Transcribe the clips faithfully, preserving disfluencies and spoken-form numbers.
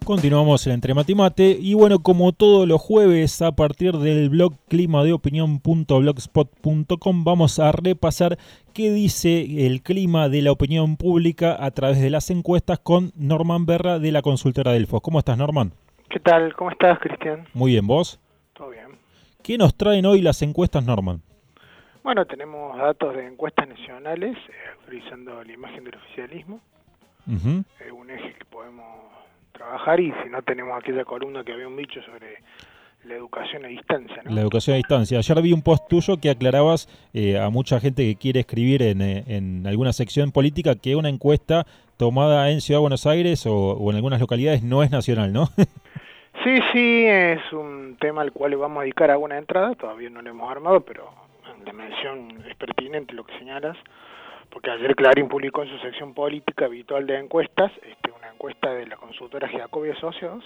Continuamos en Entre Mate y Mate y bueno, como todos los jueves a partir del blog climadeopinión punto blogspot punto com vamos a repasar qué dice el clima de la opinión pública a través de las encuestas con Norman Berra de la consultora Delfos. ¿Cómo estás, Norman? ¿Qué tal? ¿Cómo estás, Cristian? Muy bien, ¿vos? Todo bien. ¿Qué nos traen hoy las encuestas, Norman? Bueno, tenemos datos de encuestas nacionales, eh, actualizando la imagen del oficialismo, Uh-huh. eh, un eje que podemos trabajar, y si no tenemos aquella columna que habíamos dicho sobre la educación a distancia, ¿no? La educación a distancia. Ayer vi un post tuyo que aclarabas eh, a mucha gente que quiere escribir en, eh, en alguna sección política que una encuesta tomada en Ciudad de Buenos Aires o, o en algunas localidades no es nacional, ¿no? Sí, sí, es un tema al cual le vamos a dedicar alguna entrada, todavía no lo hemos armado, pero la mención es pertinente lo que señalas, porque ayer Clarín publicó en su sección política habitual de encuestas este, una encuesta de la consultora Giacobbe y Asociados,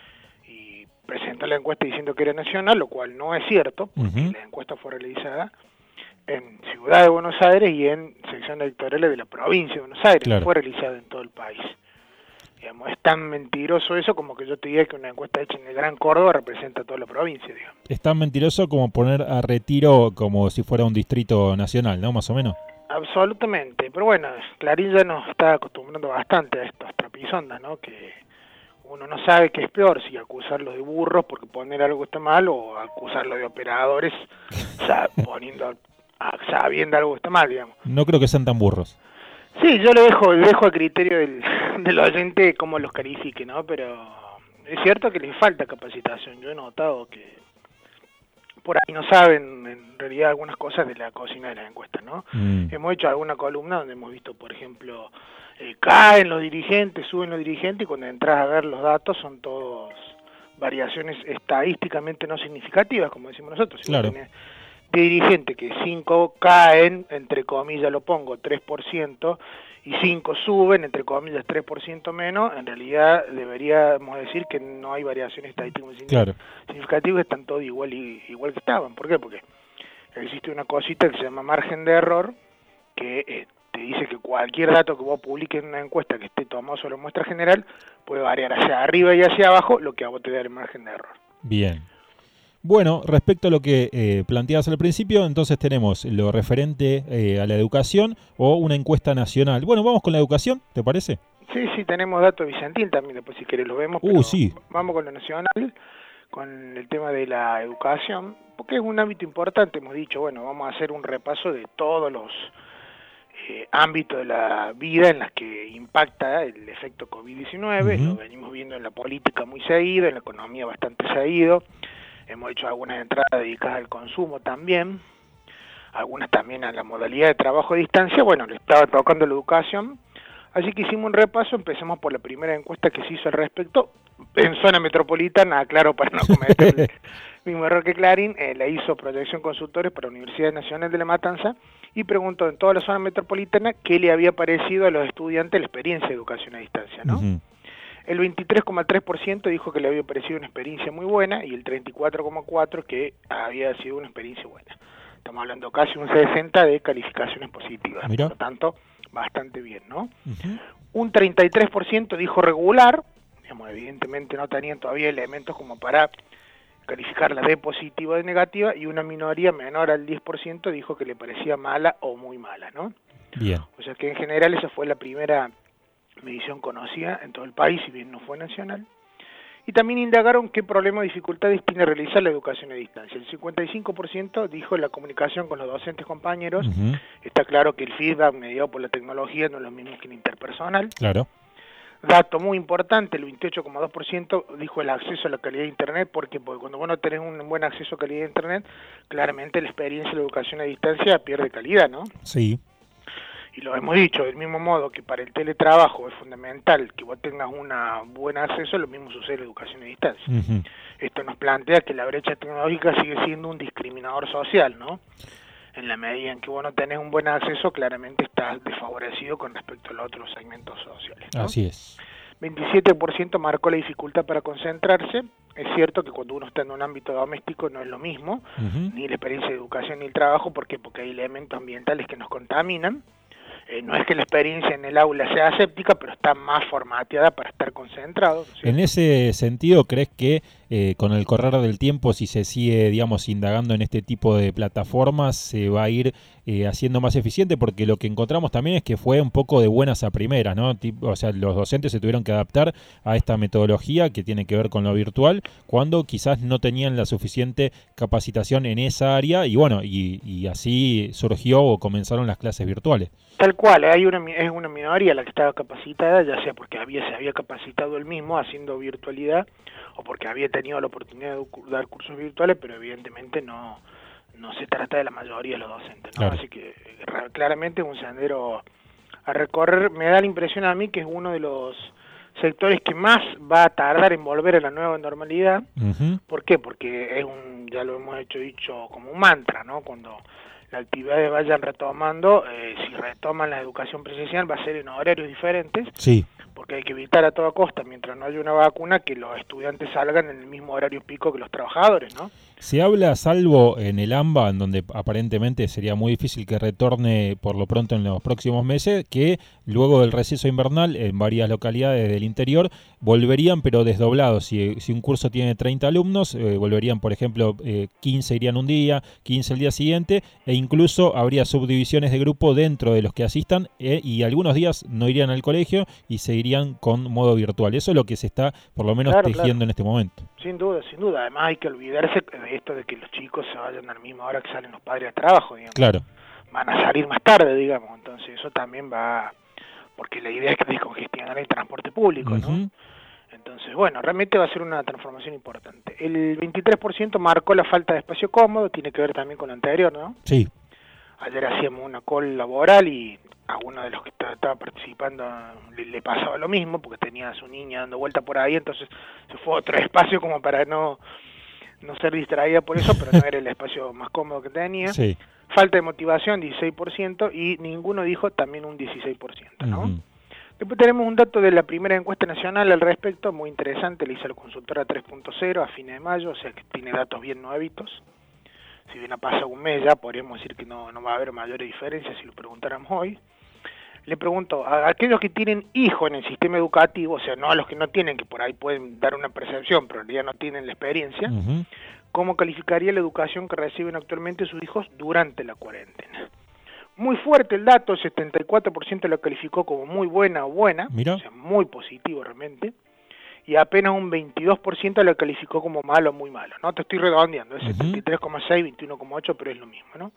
y presentó la encuesta diciendo que era nacional, lo cual no es cierto, porque uh-huh. la encuesta fue realizada en Ciudad de Buenos Aires y en secciones electorales de la provincia de Buenos Aires, claro. No fue realizada en todo el país. Digamos, es tan mentiroso eso como que yo te diga que una encuesta hecha en el Gran Córdoba representa a toda la provincia, digamos. Es tan mentiroso como poner a Retiro como si fuera un distrito nacional, ¿no? Más o menos. Absolutamente, pero bueno, Clarín ya nos está acostumbrando bastante a estas trapisondas, ¿no? Que uno no sabe qué es peor, si acusarlos de burros porque poner algo está mal, o acusarlos de operadores poniendo a, sabiendo algo está mal, digamos. No creo que sean tan burros. Sí, yo lo dejo, lo dejo a criterio del, del oyente cómo los califique, ¿no? Pero es cierto que les falta capacitación. Yo he notado que por ahí no saben en realidad algunas cosas de la cocina de las encuestas, ¿no? Mm. Hemos hecho alguna columna donde hemos visto, por ejemplo, eh, caen los dirigentes, suben los dirigentes, y cuando entras a ver los datos son todos variaciones estadísticamente no significativas, como decimos nosotros. Si claro. Tenés de dirigente que cinco caen, entre comillas lo pongo, tres por ciento, y cinco suben, entre comillas, tres por ciento menos, en realidad deberíamos decir que no hay variaciones estadísticas claro. significativas, están todos igual, igual que estaban. ¿Por qué? Porque existe una cosita que se llama margen de error, que eh, te dice que cualquier dato que vos publiques en una encuesta que esté tomado sobre muestra general puede variar hacia arriba y hacia abajo, lo que a vos te da el margen de error. Bien. Bueno, respecto a lo que eh, planteabas al principio, entonces tenemos lo referente eh, a la educación o una encuesta nacional. Bueno, vamos con la educación, ¿te parece? Sí, sí, tenemos datos de Vicentín también, después si querés lo vemos, pero uh, sí. Vamos con lo nacional, con el tema de la educación, porque es un ámbito importante. Hemos dicho, bueno, vamos a hacer un repaso de todos los eh, ámbitos de la vida en las que impacta el efecto COVID diecinueve, uh-huh. Lo venimos viendo en la política muy seguido, en la economía bastante seguido. Hemos hecho algunas entradas dedicadas al consumo también, algunas también a la modalidad de trabajo a distancia. Bueno, le estaba tocando la educación, así que hicimos un repaso. Empecemos por la primera encuesta que se hizo al respecto. En zona metropolitana, aclaro para no cometer el mismo error que Clarín, eh, la hizo Proyección Consultores para la Universidad Nacional de La Matanza, y preguntó en toda la zona metropolitana qué le había parecido a los estudiantes la experiencia de educación a distancia, ¿no? Uh-huh. El veintitrés coma tres por ciento dijo que le había parecido una experiencia muy buena, y el treinta y cuatro coma cuatro por ciento que había sido una experiencia buena. Estamos hablando casi un sesenta por ciento de calificaciones positivas. Mirá. Por lo tanto, bastante bien, ¿no? Uh-huh. Un treinta y tres por ciento dijo regular, digamos, evidentemente no tenían todavía elementos como para calificarla de positiva o de negativa, y una minoría menor al diez por ciento dijo que le parecía mala o muy mala, ¿no? Bien. O sea que en general esa fue la primera medición conocida en todo el país, si bien no fue nacional. Y también indagaron qué problemas o dificultades tiene realizar la educación a distancia. El cincuenta y cinco por ciento dijo la comunicación con los docentes compañeros. Uh-huh. Está claro que el feedback mediado por la tecnología no es lo mismo que el interpersonal. Claro. Dato muy importante, el veintiocho coma dos por ciento dijo el acceso a la calidad de Internet. ¿Por qué? Porque cuando vos no tenés un buen acceso a calidad de Internet, claramente la experiencia de la educación a distancia pierde calidad, ¿no? Sí. Y lo hemos dicho, del mismo modo que para el teletrabajo es fundamental que vos tengas un buen acceso, lo mismo sucede en la educación a distancia. Uh-huh. Esto nos plantea que la brecha tecnológica sigue siendo un discriminador social, ¿no? En la medida en que vos no tenés un buen acceso, claramente estás desfavorecido con respecto a los otros segmentos sociales, ¿no? Así es. veintisiete por ciento marcó la dificultad para concentrarse. Es cierto que cuando uno está en un ámbito doméstico no es lo mismo, uh-huh. ni la experiencia de educación ni el trabajo. ¿Por qué? Porque hay elementos ambientales que nos contaminan. Eh, no es que la experiencia en el aula sea aséptica, pero está más formateada para estar concentrado, ¿sí? En ese sentido, ¿crees que eh, con el correr del tiempo, si se sigue, digamos, indagando en este tipo de plataformas, se va a ir eh, haciendo más eficiente? Porque lo que encontramos también es que fue un poco de buenas a primeras, ¿no? Tipo, o sea, los docentes se tuvieron que adaptar a esta metodología que tiene que ver con lo virtual, cuando quizás no tenían la suficiente capacitación en esa área, y bueno, y, y así surgió o comenzaron las clases virtuales. Tal cual, hay una, es una minoría la que estaba capacitada, ya sea porque había, se había capacitado él mismo haciendo virtualidad, o porque había tenido la oportunidad de dar cursos virtuales, pero evidentemente no, no se trata de la mayoría de los docentes, ¿no? Claro. Así que claramente es un sendero a recorrer. Me da la impresión a mí que es uno de los sectores que más va a tardar en volver a la nueva normalidad. Uh-huh. ¿Por qué? Porque es un, ya lo hemos hecho dicho como un mantra, ¿no? Cuando las actividades vayan retomando, eh, si retoman la educación presencial va a ser en horarios diferentes, sí, porque hay que evitar a toda costa, mientras no haya una vacuna, que los estudiantes salgan en el mismo horario pico que los trabajadores, ¿no? Se habla, salvo en el AMBA, en donde aparentemente sería muy difícil que retorne por lo pronto en los próximos meses, que luego del receso invernal en varias localidades del interior volverían, pero desdoblados. Si, si un curso tiene treinta alumnos, eh, volverían, por ejemplo, eh, quince irían un día, quince el día siguiente, e incluso habría subdivisiones de grupo dentro de los que asistan, eh, y algunos días no irían al colegio y seguirían con modo virtual. Eso es lo que se está, por lo menos, Claro, tejiendo claro. en este momento. Sin duda, sin duda. Además hay que olvidarse de esto de que los chicos se vayan a la misma hora que salen los padres al trabajo, digamos. Claro. Van a salir más tarde, digamos. Entonces eso también va, porque la idea es que descongestionar el transporte público, ¿no? Uh-huh. Entonces, bueno, realmente va a ser una transformación importante. El veintitrés por ciento marcó la falta de espacio cómodo, tiene que ver también con lo anterior, ¿no? Sí. Ayer hacíamos una call laboral y a uno de los que estaba participando le, le pasaba lo mismo, porque tenía a su niña dando vuelta por ahí, entonces se fue a otro espacio como para no, no ser distraída por eso, pero no era el espacio más cómodo que tenía. Sí. Falta de motivación, dieciséis por ciento, y ninguno dijo también un dieciséis por ciento, ¿no? Uh-huh. Después tenemos un dato de la primera encuesta nacional al respecto, muy interesante, le hizo la consultora tres punto cero a fines de mayo, o sea que tiene datos bien nuevitos. Si bien ha pasado un mes ya, podríamos decir que no, no va a haber mayores diferencias si lo preguntáramos hoy. Le pregunto, a aquellos que tienen hijos en el sistema educativo, o sea, no a los que no tienen, que por ahí pueden dar una percepción, pero ya no tienen la experiencia, uh-huh. ¿cómo calificaría la educación que reciben actualmente sus hijos durante la cuarentena? Muy fuerte el dato, el setenta y cuatro por ciento lo calificó como muy buena o buena, Mira. O sea, muy positivo realmente, y apenas un veintidós por ciento lo calificó como malo o muy malo, ¿no? Te estoy redondeando, es uh-huh. setenta y tres coma seis, veintiuno coma ocho, pero es lo mismo, ¿no?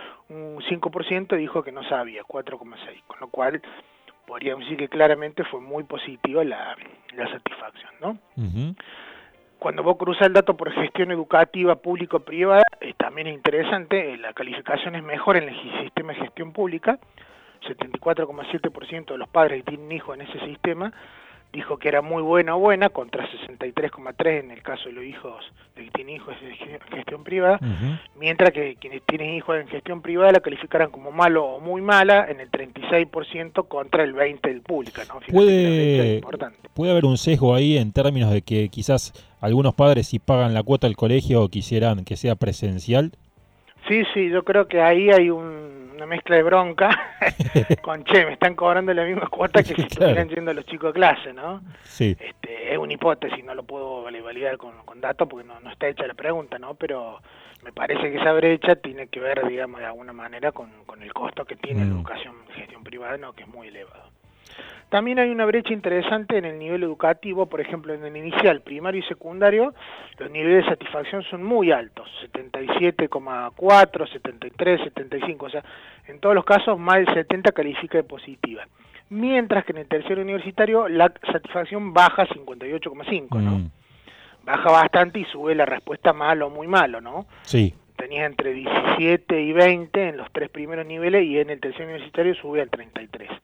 Un cinco por ciento dijo que no sabía, cuatro coma seis, con lo cual podríamos decir que claramente fue muy positiva la, la satisfacción, ¿no? Uh-huh. Cuando vos cruzas el dato por gestión educativa público-privada, eh, también es interesante, eh, la calificación es mejor en el sistema de gestión pública, setenta y cuatro coma siete por ciento de los padres que tienen hijos en ese sistema dijo que era muy buena o buena, contra sesenta y tres coma tres en el caso de los hijos de que tienen hijos en gestión privada, uh-huh. mientras que quienes tienen hijos en gestión privada la calificaran como malo o muy mala en el treinta y seis por ciento contra el veinte por ciento del público, ¿no? Fíjate, puede, puede haber un sesgo ahí en términos de que quizás algunos padres, si pagan la cuota del colegio, quisieran que sea presencial. Sí, sí, yo creo que ahí hay un, una mezcla de bronca con, che, me están cobrando la misma cuota que si claro. estuvieran yendo los chicos a clase, ¿no? Sí. Este, es una hipótesis, no lo puedo validar con, con datos porque no, no está hecha la pregunta, ¿no? Pero me parece que esa brecha tiene que ver, digamos, de alguna manera con, con el costo que tiene mm. la educación de gestión privada, ¿no? Que es muy elevado. También hay una brecha interesante en el nivel educativo, por ejemplo, en el inicial, primario y secundario, los niveles de satisfacción son muy altos, setenta y siete coma cuatro, setenta y tres, setenta y cinco, o sea, en todos los casos más del setenta califica de positiva. Mientras que en el terciario universitario la satisfacción baja a cincuenta y ocho coma cinco, ¿no? Mm. Baja bastante y sube la respuesta malo o muy malo, ¿no? Sí. Tenía entre diecisiete y veinte en los tres primeros niveles y en el terciario universitario sube al treinta y tres.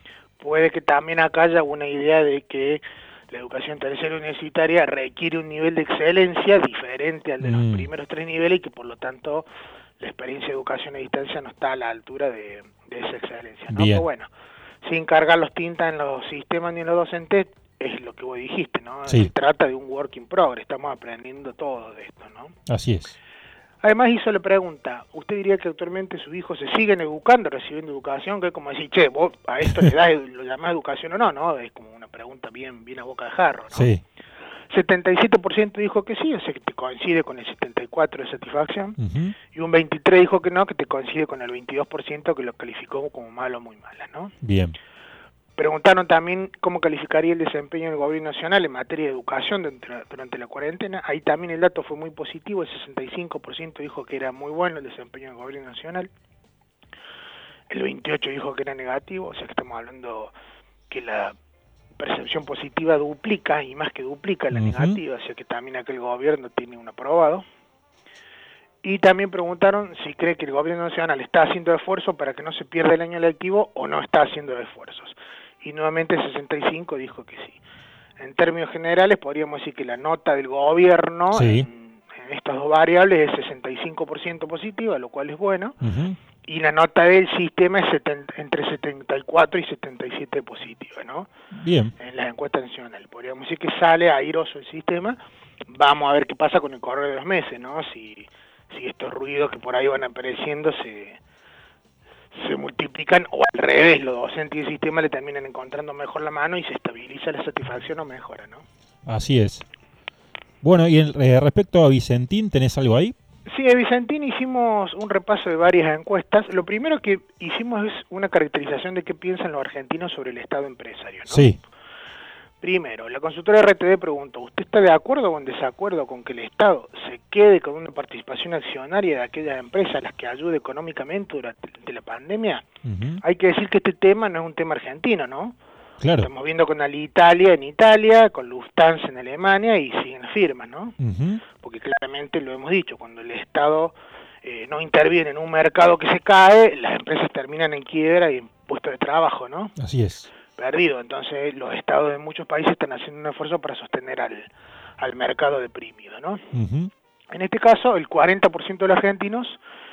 Puede que también acá haya una idea de que la educación terciaria universitaria requiere un nivel de excelencia diferente al de los mm. primeros tres niveles y que por lo tanto la experiencia de educación a distancia no está a la altura de, de esa excelencia, ¿no? Pero bueno, sin cargar los tintas en los sistemas ni en los docentes, es lo que vos dijiste, ¿no? Sí. Se trata de un work in progress, estamos aprendiendo todo de esto, ¿no? Así es. Además hizo la pregunta, ¿usted diría que actualmente sus hijos se siguen educando, recibiendo educación? Que es como decir, che, vos a esto le das, lo llamás educación o no, ¿no? Es como una pregunta bien, bien a boca de jarro, ¿no? Sí. setenta y siete por ciento dijo que sí, o sea que te coincide con el setenta y cuatro por ciento de satisfacción, Uh-huh. y un veintitrés por ciento dijo que no, que te coincide con el veintidós por ciento que lo calificó como malo o muy mala, ¿no? Bien. Preguntaron también cómo calificaría el desempeño del gobierno nacional en materia de educación durante la, durante la cuarentena. Ahí también el dato fue muy positivo, el sesenta y cinco por ciento dijo que era muy bueno el desempeño del gobierno nacional, el veintiocho por ciento dijo que era negativo, o sea que estamos hablando que la percepción positiva duplica, y más que duplica la uh-huh. negativa, o sea que también aquel gobierno tiene un aprobado. Y también preguntaron si cree que el gobierno nacional está haciendo esfuerzos para que no se pierda el año lectivo o no está haciendo esfuerzos. Y nuevamente el sesenta y cinco por ciento dijo que sí. En términos generales podríamos decir que la nota del gobierno sí. en, en estas dos variables es sesenta y cinco por ciento positiva, lo cual es bueno, uh-huh. y la nota del sistema es setenta, entre setenta y cuatro y setenta y siete positiva, ¿no? Bien. En las encuestas nacionales. Podríamos decir que sale airoso el sistema. Vamos a ver qué pasa con el correr de los meses, ¿no? Si, si estos ruidos que por ahí van apareciendo se... se multiplican o al revés, los docentes y el sistema le terminan encontrando mejor la mano y se estabiliza la satisfacción o mejora, ¿no? Así es. Bueno, y en, eh, respecto a Vicentín, ¿tenés algo ahí? Sí, de Vicentín hicimos un repaso de varias encuestas. Lo primero que hicimos es una caracterización de qué piensan los argentinos sobre el Estado empresario, ¿no? Sí. Primero, la consultora R T D preguntó, ¿usted está de acuerdo o en desacuerdo con que el Estado se quede con una participación accionaria de aquellas empresas a las que ayude económicamente durante la pandemia? Uh-huh. Hay que decir que este tema no es un tema argentino, ¿no? Claro. Estamos viendo con Alitalia en Italia, con Lufthansa en Alemania y siguen las firmas, ¿no? Uh-huh. Porque claramente lo hemos dicho, cuando el Estado eh, no interviene en un mercado que se cae, las empresas terminan en quiebra y en puestos de trabajo, ¿no? Así es. Perdido. Entonces los estados de muchos países están haciendo un esfuerzo para sostener al, al mercado deprimido, ¿no? Uh-huh. En este caso, el cuarenta por ciento de los argentinos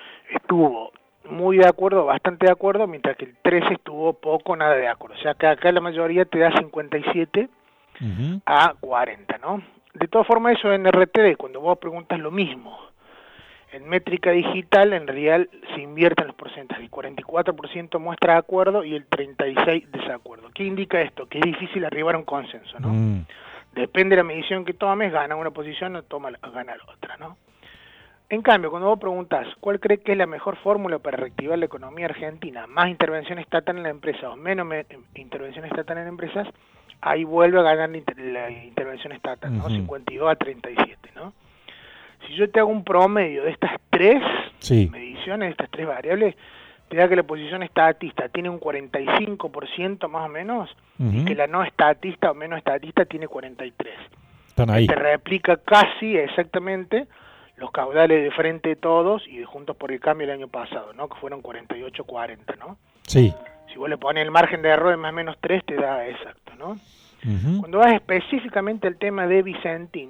estuvo muy de acuerdo, bastante de acuerdo, mientras que el trece por ciento estuvo poco, nada de acuerdo. O sea que acá la mayoría te da cincuenta y siete uh-huh. a cuarenta, ¿no? De todas formas, eso en R T D, cuando vos preguntas lo mismo, en métrica digital, en realidad se invierten los porcentajes. El cuarenta y cuatro por ciento muestra acuerdo y el treinta y seis por ciento desacuerdo. ¿Qué indica esto? Que es difícil arribar a un consenso, ¿no? Mm. Depende de la medición que tomes, gana una posición o toma, gana la otra, ¿no? En cambio, cuando vos preguntás, ¿cuál cree que es la mejor fórmula para reactivar la economía argentina? ¿Más intervención estatal en la empresa o menos me, intervención estatal en empresas? Ahí vuelve a ganar la, inter, la intervención estatal, ¿no? Uh-huh. cincuenta y dos a treinta y siete, ¿no? Si yo te hago un promedio de estas tres sí. mediciones, de estas tres variables, te da que la posición estatista tiene un cuarenta y cinco por ciento más o menos, uh-huh. y que la no estatista o menos estatista tiene cuarenta y tres por ciento. Están ahí. Te replica casi exactamente los caudales de Frente de Todos y de Juntos por el Cambio el año pasado, ¿no? Que fueron cuarenta y ocho a cuarenta, ¿no? Sí. Si vos le pones el margen de error de más o menos tres, te da exacto, ¿no? Uh-huh. Cuando vas específicamente al tema de Vicentín,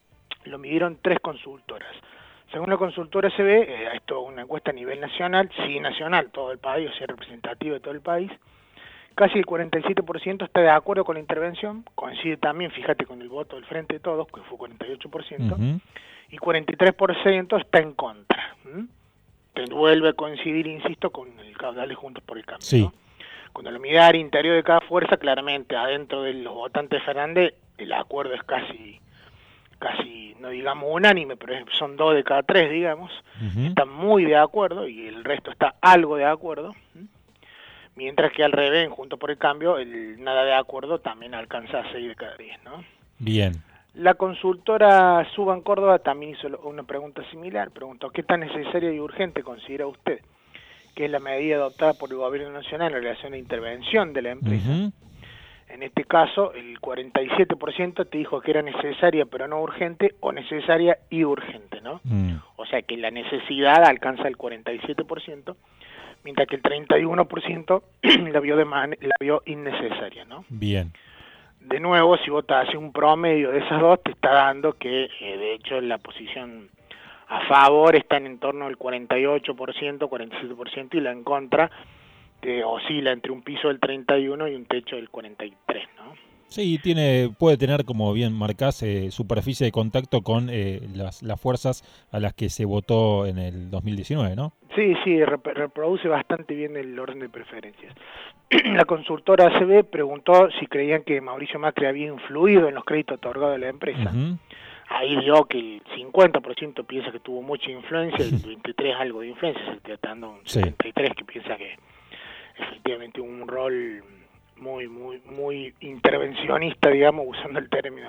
lo midieron tres consultoras. Según la consultora S B, eh, esto es una encuesta a nivel nacional, sí nacional, todo el país, o sea, representativo de todo el país, casi el cuarenta y siete por ciento está de acuerdo con la intervención, coincide también, fíjate, con el voto del Frente de Todos, que fue cuarenta y ocho por ciento, uh-huh. y cuarenta y tres por ciento está en contra. ¿Mm? Te vuelve a coincidir, insisto, con el caudal de Juntos por el Cambio, sí. ¿no? Cuando lo mide al interior de cada fuerza, claramente, adentro de los votantes de Fernández, el acuerdo es casi... casi, no digamos unánime, pero son dos de cada tres, digamos, uh-huh. están muy de acuerdo y el resto está algo de acuerdo, mientras que al revés, Juntos por el Cambio, el nada de acuerdo también alcanza a seis de cada diez, ¿no? Bien. La consultora Suban Córdoba también hizo una pregunta similar, preguntó, ¿qué tan necesaria y urgente considera usted que es la medida adoptada por el gobierno nacional en relación a la intervención de la empresa? Uh-huh. En este caso, el cuarenta y siete por ciento te dijo que era necesaria pero no urgente, o necesaria y urgente, ¿no? Mm. O sea que la necesidad alcanza el cuarenta y siete por ciento, mientras que el treinta y uno por ciento la vio, de man- la vio innecesaria, ¿no? Bien. De nuevo, si vos te haces un promedio de esas dos, te está dando que, eh, de hecho, la posición a favor está en torno al cuarenta y ocho por ciento, cuarenta y siete por ciento, y la en contra este, oscila entre un piso del treinta y uno y un techo del cuarenta y tres, ¿no? Sí, tiene, puede tener, como bien marcás, eh, superficie de contacto con eh, las, las fuerzas a las que se votó en el dos mil diecinueve, ¿no? Sí, sí, rep reproduce bastante bien el orden de preferencias. La consultora A C B preguntó si creían que Mauricio Macri había influido en los créditos otorgados de la empresa. Uh-huh. Ahí dio que el cincuenta por ciento piensa que tuvo mucha influencia, el veintitrés por ciento algo de influencia, se está dando un setenta y tres por ciento que piensa que efectivamente hubo un rol muy muy muy intervencionista, digamos, usando el término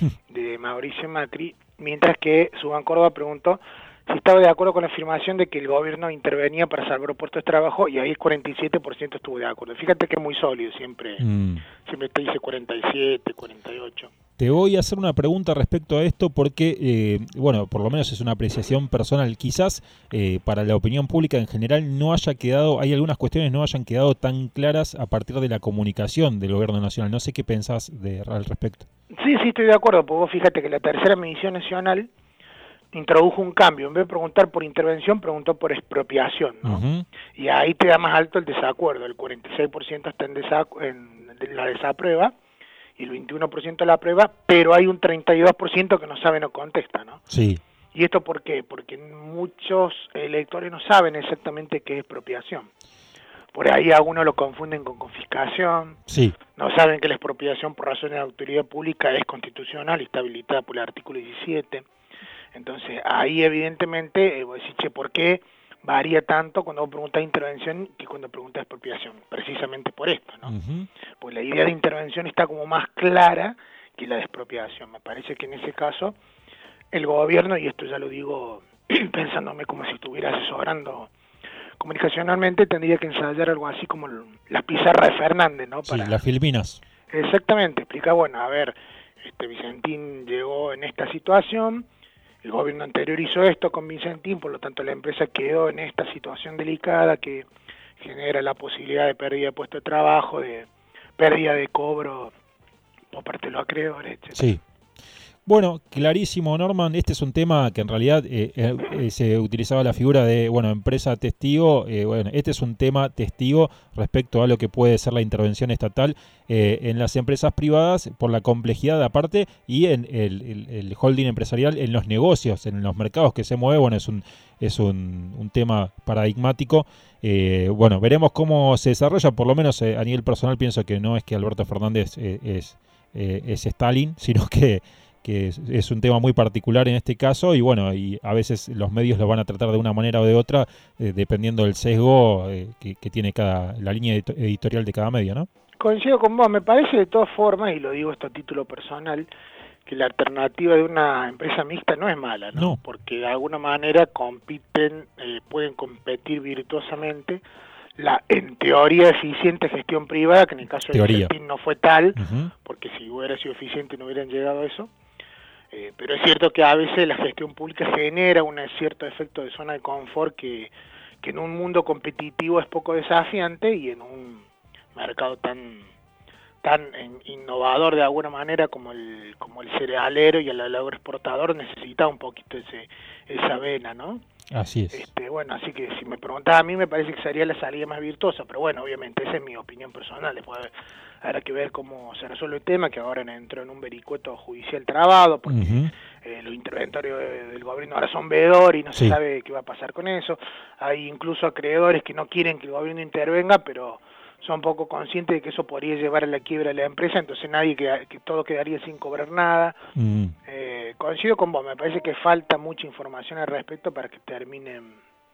de Mauricio Macri, mientras que Suban Córdoba preguntó si estaba de acuerdo con la afirmación de que el gobierno intervenía para salvar puestos de trabajo, y ahí el cuarenta y siete por ciento estuvo de acuerdo. Fíjate que es muy sólido, siempre, mm. siempre te dice cuarenta y siete, cuarenta y ocho. Te voy a hacer una pregunta respecto a esto porque, eh, bueno, por lo menos es una apreciación personal. Quizás eh, para la opinión pública en general no haya quedado, hay algunas cuestiones no hayan quedado tan claras a partir de la comunicación del gobierno nacional. No sé qué pensás de, al respecto. Sí, sí, estoy de acuerdo, porque vos fíjate que la tercera medición nacional introdujo un cambio. En vez de preguntar por intervención, preguntó por expropiación, ¿no? Uh-huh. Y ahí te da más alto el desacuerdo. El cuarenta y seis por ciento está en, desacu en la desaprueba y el veintiuno por ciento la prueba, pero hay un treinta y dos por ciento que no sabe, no contesta, ¿no? Sí. ¿Y esto por qué? Porque muchos electores no saben exactamente qué es expropiación. Por ahí algunos lo confunden con confiscación. Sí. No saben que la expropiación por razones de autoridad pública es constitucional y está habilitada por el artículo diecisiete. Entonces, ahí evidentemente, eh, vos decís, che, ¿por qué varía tanto cuando vos preguntás intervención que cuando preguntás expropiación? Precisamente por esto, ¿no? Uh-huh. Pues la idea de intervención está como más clara que la de expropiación. Me parece que en ese caso, el gobierno, y esto ya lo digo pensándome como si estuviera asesorando comunicacionalmente, tendría que ensayar algo así como las pizarras de Fernández, ¿no? Para... Sí, las Filipinas. Exactamente, explica, bueno, a ver, este Vicentín llegó en esta situación, el gobierno anterior hizo esto con Vicentín, por lo tanto la empresa quedó en esta situación delicada que genera la posibilidad de pérdida de puesto de trabajo, de pérdida de cobro por parte de los acreedores, etcétera. Sí. Bueno, clarísimo, Norman. Este es un tema que en realidad eh, eh, se utilizaba la figura de, bueno, empresa testigo. Eh, bueno, este es un tema testigo respecto a lo que puede ser la intervención estatal eh, en las empresas privadas por la complejidad aparte y en el, el, el holding empresarial en los negocios, en los mercados que se mueve. Bueno, es un es un, un tema paradigmático. Eh, bueno, veremos cómo se desarrolla. Por lo menos eh, a nivel personal pienso que no es que Alberto Fernández eh, es, eh, es Stalin, sino que que es, es un tema muy particular en este caso y bueno, y a veces los medios lo van a tratar de una manera o de otra eh, dependiendo del sesgo eh, que, que tiene cada la línea editorial de cada medio, ¿no? Coincido con vos, me parece de todas formas, y lo digo esto a título personal, que la alternativa de una empresa mixta no es mala, ¿no? No. Porque de alguna manera compiten, eh, pueden competir virtuosamente la, en teoría, eficiente gestión privada, que en el caso de Vicentín no fue tal, uh-huh. porque si hubiera sido eficiente no hubieran llegado a eso. Eh, pero es cierto que a veces la gestión pública genera un cierto efecto de zona de confort que, que en un mundo competitivo es poco desafiante y en un mercado tan tan innovador de alguna manera como el como el cerealero y el agroexportador necesita un poquito ese esa vena, ¿no? Así es. Este, bueno, así que si me preguntás a mí me parece que sería la salida más virtuosa, pero bueno, obviamente esa es mi opinión personal, después habrá que ver cómo se resuelve el tema, que ahora entró en un vericueto judicial trabado, porque uh-huh. eh, los interventorios del gobierno ahora son veedores y no sí. se sabe qué va a pasar con eso. Hay incluso acreedores que no quieren que el gobierno intervenga, pero son poco conscientes de que eso podría llevar a la quiebra de la empresa, entonces nadie queda, que todo quedaría sin cobrar nada. Uh-huh. Eh, coincido con vos, me parece que falta mucha información al respecto para que terminen,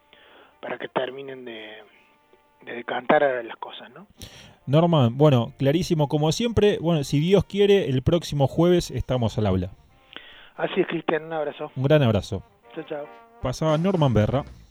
para que terminen de, de decantar las cosas, ¿no? Norman, bueno, clarísimo como siempre. Bueno, si Dios quiere, el próximo jueves estamos al habla. Así es, Cristian, un abrazo. Un gran abrazo. Chao, chao. Pasaba Norman Berra.